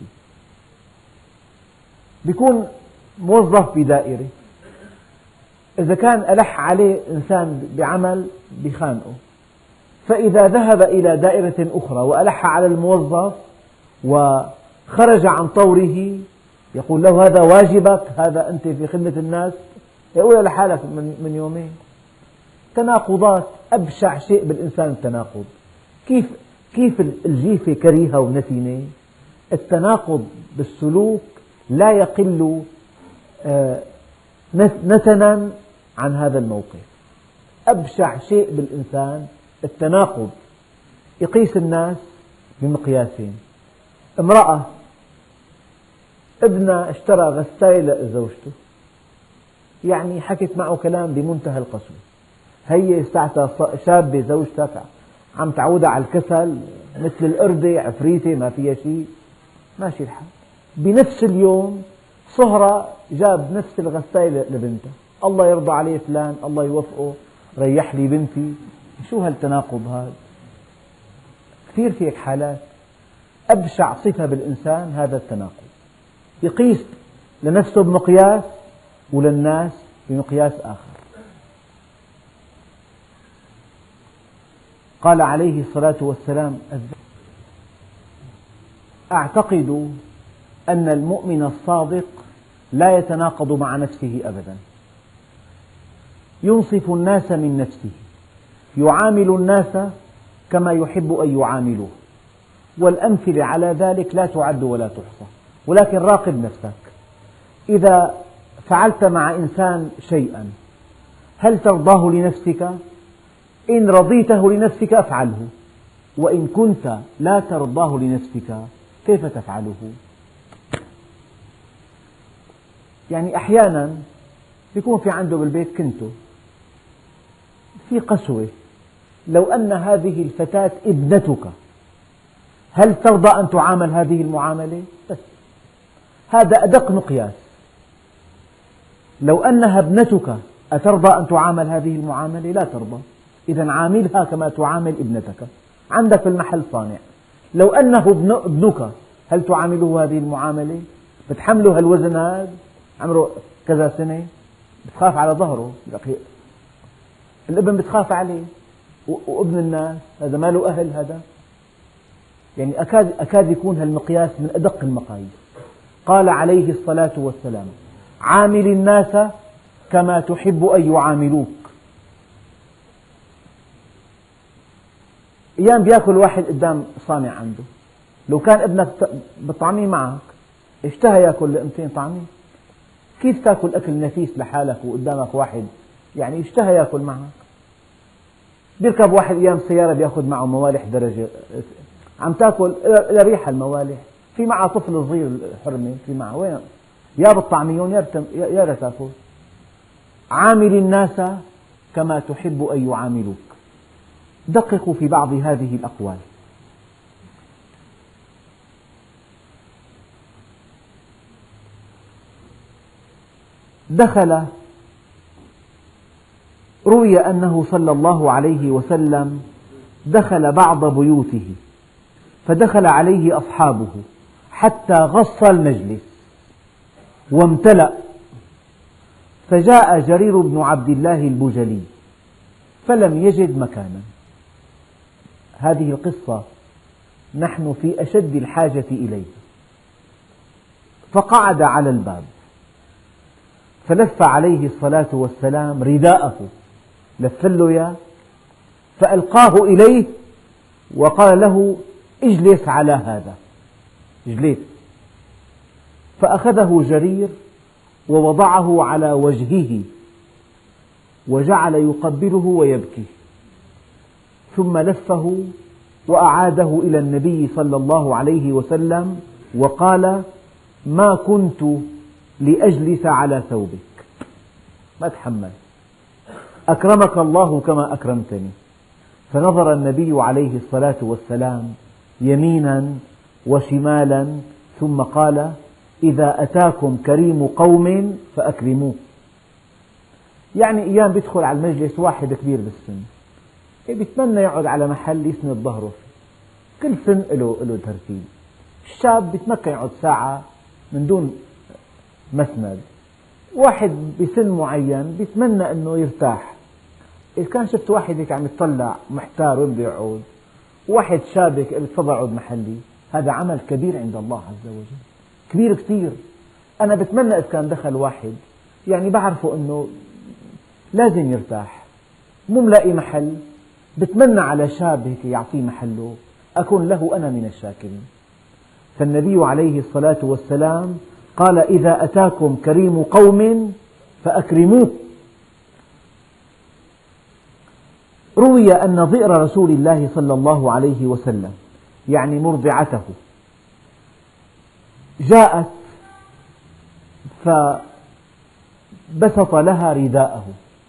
بيكون موظف بدائرة، إذا كان ألح عليه إنسان بعمل بخانقه، فإذا ذهب إلى دائرة أخرى وألح على الموظف وخرج عن طوره يقول له هذا واجبك، هذا أنت في خدمة الناس، يقول لحالك من يومين. تناقضات، أبشع شيء بالإنسان التناقض. كيف الجيفة كريهة ونتنة. التناقض بالسلوك لا يقل نتنا عن هذا الموقف. أبشع شيء بالإنسان التناقض. يقيس الناس بمقياسين. امرأة ابنها اشترى غسالة لزوجته، يعني حكت معه كلام بمنتهى القسوة. هي ساعتها شابة زوجتك عم تعودها على الكسل مثل القردة عفريتة ما فيها شيء، ماشي الحال. بنفس اليوم صهرة جاب نفس الغسالة لبنته، الله يرضى عليه فلان، الله يوفقه، ريح لي بنتي. شو هالتناقض هذا؟ كثير في هيك حالات. أبشع صفة بالإنسان هذا التناقض. يقيس لنفسه بمقياس وللناس بمقياس آخر. قال عليه الصلاة والسلام: أعتقد أن المؤمن الصادق لا يتناقض مع نفسه أبدا، ينصف الناس من نفسه، يعامل الناس كما يحب أن يعاملوه، والأمثلة على ذلك لا تعد ولا تحصى. ولكن راقب نفسك، إذا فعلت مع إنسان شيئا هل ترضاه لنفسك؟ إن رضيته لنفسك افعله، وإن كنت لا ترضاه لنفسك كيف تفعله؟ يعني أحيانا يكون في عنده بالبيت كنته في قسوة، لو أن هذه الفتاة ابنتك هل ترضى أن تعامل هذه المعاملة؟ بس هذا أدق مقياس. لو أنها ابنتك أترضى أن تعامل هذه المعاملة؟ لا ترضى. إذا عاملها كما تعامل ابنتك. عندك في المحل صانع، لو أنه ابنك هل تعامله هذه المعاملة؟ بتحمله هالوزن هذا عمره كذا سنة، بتخاف على ظهره، الابن بتخاف عليه، وابن الناس هذا ما له أهل. هذا يعني أكاد يكون هالمقياس من أدق المقاييس. قال عليه الصلاة والسلام: عامل الناس كما تحب أن يعاملوك. أيام بيأكل واحد قدام صانع عنده، لو كان ابنك بطعميه معك اشتهى يأكل لقمتين طعميه، كيف تأكل أكل نفيس لحالك وقدامك واحد يعني اشتهى يأكل معك؟ بيركب واحد أيام سيارة بيأخذ معه موالح درجة، عم تأكل إلى ريحة الموالح، في معه طفل صغير حرمة، في معه وين؟ يا بالطعميون يا لا تأكل. عامل الناس كما تحب أن يعاملوك. دققوا في بعض هذه الأقوال. روي أنه صلى الله عليه وسلم دخل بعض بيوته فدخل عليه أصحابه حتى غص المجلس وامتلأ، فجاء جرير بن عبد الله البجلي فلم يجد مكانا. هذه القصة نحن في أشد الحاجة إليها. فقعد على الباب، فلف عليه الصلاة والسلام رداءه، لف له إياه فألقاه إليه وقال له: اجلس على هذا. اجلس. فأخذه جرير ووضعه على وجهه وجعل يقبله ويبكي، ثم لفه وأعاده إلى النبي صلى الله عليه وسلم وقال: ما كنت لأجلس على ثوبك، ما تحمل، أكرمك الله كما أكرمتني. فنظر النبي عليه الصلاة والسلام يمينا وشمالا ثم قال: إذا أتاكم كريم قوم فأكرموه. يعني أيام بيدخل على المجلس واحد كبير بالسن بيتمنى يقعد على محل يسند ظهره فيه، كل سن له ترتيب. الشاب بيتمكن يقعد ساعة من دون مسند، واحد بسن معين بيتمنى أنه يرتاح. إذا كان شفت واحد هيك عم يطلع محتار وين بده يقعد، واحد شابك قال تفضل اقعد محلي، هذا عمل كبير عند الله عز وجل، كبير كثير. أنا بتمنى إذا كان دخل واحد يعني بعرفه أنه لازم يرتاح مو ملاقي محل، بتمنى على شاب هيك يعطيه محله، أكون له أنا من الشاكرين. فالنبي عليه الصلاة والسلام قال: إذا أتاكم كريم قوم فأكرموه. روي أن ضئر رسول الله صلى الله عليه وسلم يعني مرضعته جاءت فبسط لها رداءه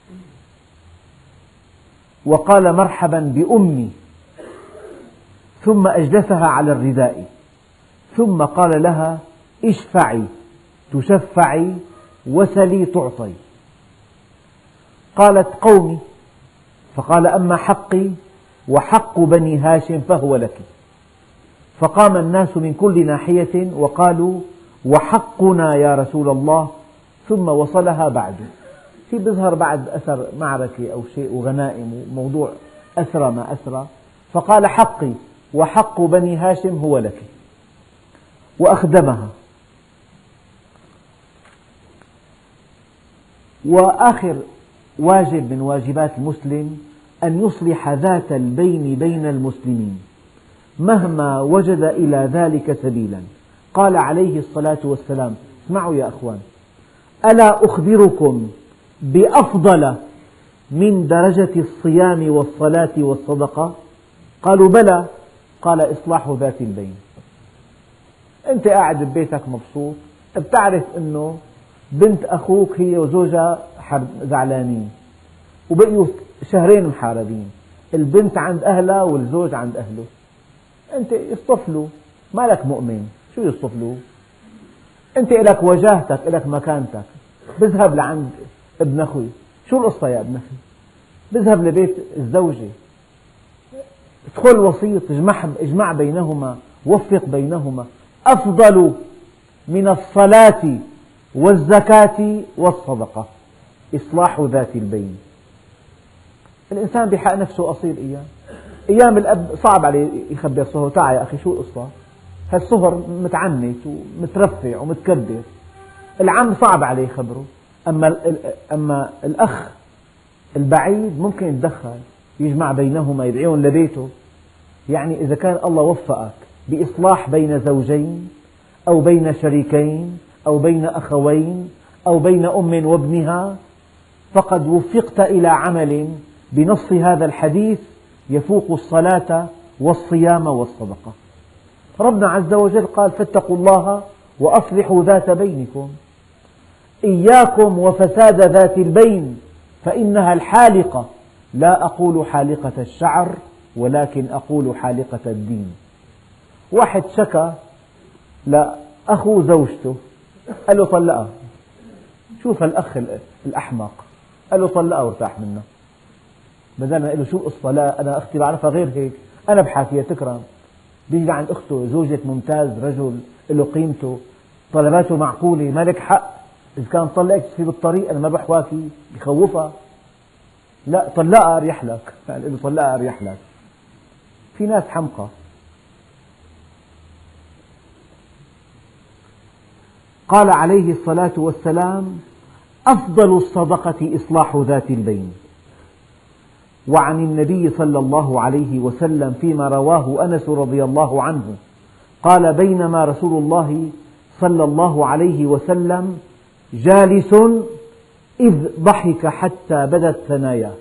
وقال: مرحبا بأمي، ثم أجلسها على الرداء، ثم قال لها: اشفعي تشفعي وسلي تعطي. قالت: قومي. فقال: أما حقي وحق بني هاشم فهو لك. فقام الناس من كل ناحية وقالوا: وحقنا يا رسول الله. ثم وصلها بعد، في بيظهر بعد أثر معركة أو شيء وغنائم وموضوع أسرى ما أسرى، فقال: حقي وحق بني هاشم هو لك، وأخدمها. وآخر واجب من واجبات المسلم أن يصلح ذات البين بين المسلمين مهما وجد إلى ذلك سبيلا. قال عليه الصلاة والسلام: اسمعوا يا أخوان، ألا أخبركم بأفضل من درجة الصيام والصلاة والصدقة؟ قالوا: بلى. قال: إصلاح ذات البين. أنت قاعد ببيتك مبسوط، بتعرف أنه بنت أخوك هي وزوجها زعلانين وبقيوا شهرين محاربين، البنت عند أهلها والزوج عند أهله، أنت يصطفلوا، ما لك مؤمن، شو يصطفلوا؟ أنت لك وجاهتك، لك مكانتك، بذهب لعند ابن أخوي، شو القصة يا ابن أخي؟ بذهب لبيت الزوجة، ادخل وسيط، اجمع بينهما، وفق بينهما. أفضل من الصلاة والزكاة والصدقة إصلاح ذات البين. الإنسان بحق نفسه أصيل أيام الأب صعب عليه يخبر صهره، تعال يا أخي شو القصة؟ هالصهر متعنت ومترفع ومتكبر، العم صعب عليه يخبره، أما الأخ البعيد ممكن يتدخل يجمع بينهما، يدعيهم لبيته. يعني إذا كان الله وفقك بإصلاح بين زوجين أو بين شريكين أو بين أخوين أو بين أم وابنها، فقد وفقت إلى عمل بنص هذا الحديث يفوق الصلاة والصيام والصدقة. ربنا عز وجل قال: فاتقوا الله وأصلحوا ذات بينكم. إياكم وفساد ذات البين فإنها الحالقة، لا أقول حالقة الشعر ولكن أقول حالقة الدين. واحد شكى لأخو زوجته، قال له: طلقها. شوف الأخ الأحمق، قال له: طلقها وارتاح منها، بدل ما يقول له: شو القصة؟ لا، أنا أختي بعرفها غير هيك، أنا بحاكيها تكرم. بيجي عند أخته زوجة ممتاز، رجل له قيمته، طلباته معقولة، ما لك حق إذا كان طلقك تصير بالطريق، أنا ما بحواكي، بخوفها. لا، طلقها أريح لك، يعني له طلقها أريح لك. في ناس حمقى. قال عليه الصلاة والسلام: أفضل الصدقة إصلاح ذات البين. وعن النبي صلى الله عليه وسلم فيما رواه أنس رضي الله عنه قال: بينما رسول الله صلى الله عليه وسلم جالس إذ ضحك حتى بدت ثناياه،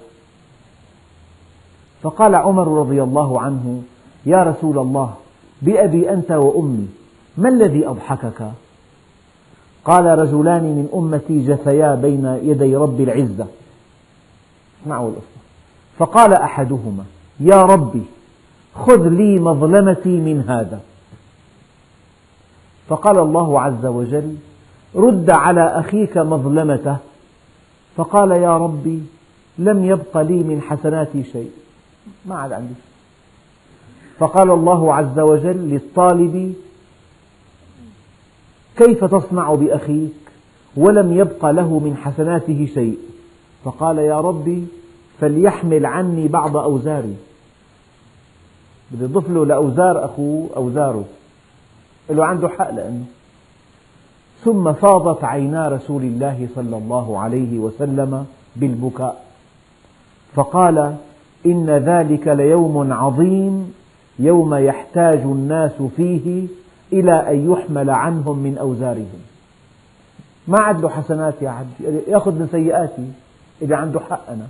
فقال عمر رضي الله عنه: يا رسول الله، بأبي أنت وأمي، ما الذي أضحكك؟ قال: رجلان من أمتي جثيا بين يدي رب العزة. اسمعوا القصة. فقال أحدهما: يا ربي، خذ لي مظلمتي من هذا. فقال الله عز وجل: رد على أخيك مظلمته. فقال: يا ربي، لم يبق لي من حسناتي شيء، ما عاد عندي شيء. فقال الله عز وجل للطالب: كيف تصنع بأخيك ولم يبق له من حسناته شيء؟ فقال: يا ربي، فليحمل عني بعض أوزاري. بده يضيف له لأوزار أخوه أوزاره، له عنده حق لأنه. ثم فاضت عينا رسول الله صلى الله عليه وسلم بالبكاء، فقال: إن ذلك ليوم عظيم، يوم يحتاج الناس فيه إلى أن يحمل عنهم من أوزارهم. ما عاد له حسنات يا عبدي، يأخذ من سيئاتي، إذا عنده حق. أنا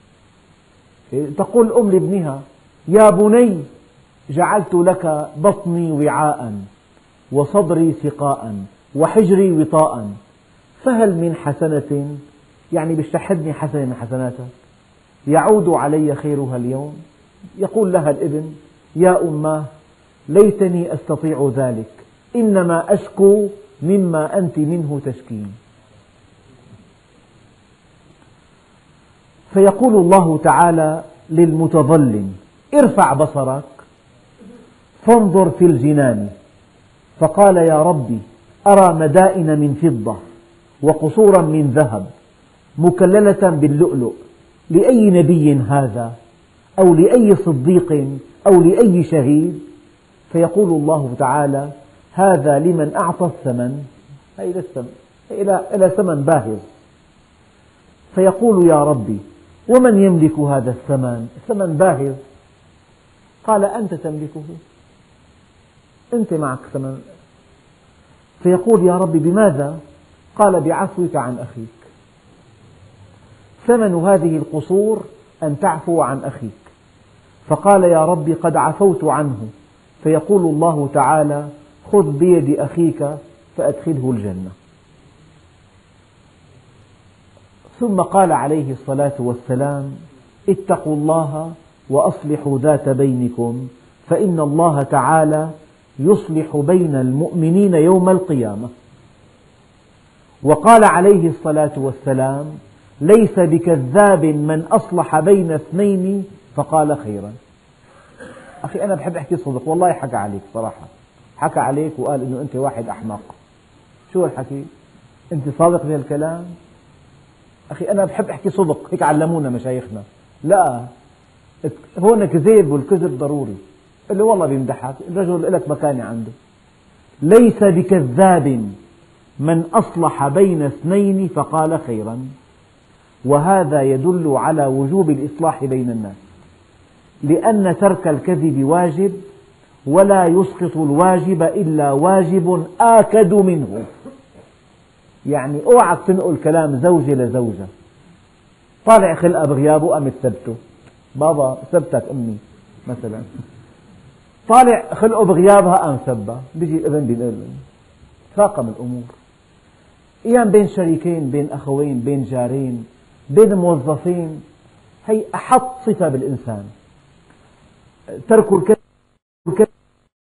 تقول الأم لابنها: يا بني، جعلت لك بطني وعاء وصدري سقاء وحجري وطاء، فهل من حسنة، يعني بتشحذني حسنة من حسناتك، يعود علي خيرها اليوم؟ يقول لها الابن: يا أماه، ليتني أستطيع ذلك، إنما أشكو مما أنت منه تشكين. فيقول الله تعالى للمتظلم: ارفع بصرك فانظر في الجنان. فقال: يا ربي، أرى مدائن من فضة وقصورا من ذهب مكللة باللؤلؤ، لأي نبي هذا، أو لأي صديق، أو لأي شهيد؟ فيقول الله تعالى: هذا لمن أعطى الثمن، إلى ثمن باهظ. فيقول: يا ربي، ومن يملك هذا الثمن؟ ثمن باهظ. قال: أنت تملكه، أنت معك ثمن. فيقول: يا ربي، بماذا؟ قال: بعفوك عن أخيك. ثمن هذه القصور أن تعفو عن أخيك. فقال: يا ربي، قد عفوت عنه. فيقول الله تعالى: خذ بيد أخيك فأدخله الجنة. ثم قال عليه الصلاة والسلام: اتقوا الله وأصلحوا ذات بينكم، فإن الله تعالى يصلح بين المؤمنين يوم القيامة. وقال عليه الصلاة والسلام: ليس بكذاب من أصلح بين اثنين فقال خيرا. أخي، أنا بحب أحكي صدق، والله حكى عليك صراحة، حكى عليك وقال إنه أنت واحد أحمق. شو الحكي؟ أنت صادق في الكلام؟ أخي، أنا بحب أحكي صدق، هيك علمونا مشايخنا. لا، هون كذب، والكذب ضروري. قل له والله بيمدحك، الرجل لك مكانة عنده. ليس بكذاب من أصلح بين اثنين فقال خيرا. وهذا يدل على وجوب الإصلاح بين الناس، لأن ترك الكذب واجب، ولا يسقط الواجب إلا واجب آكد منه. يعني اوعك تنقل كلام زوجة لزوجة، طالع خلقها بغيابه قامت سبته، بابا سبتك أمي مثلا، طالع خلقه بغيابها قام سبها، بيجي الابن بينقل. تفاقم الأمور. أيام بين شريكين، بين أخوين، بين جارين، بين موظفين، هي أحط صفة بالإنسان، ترك الكذب.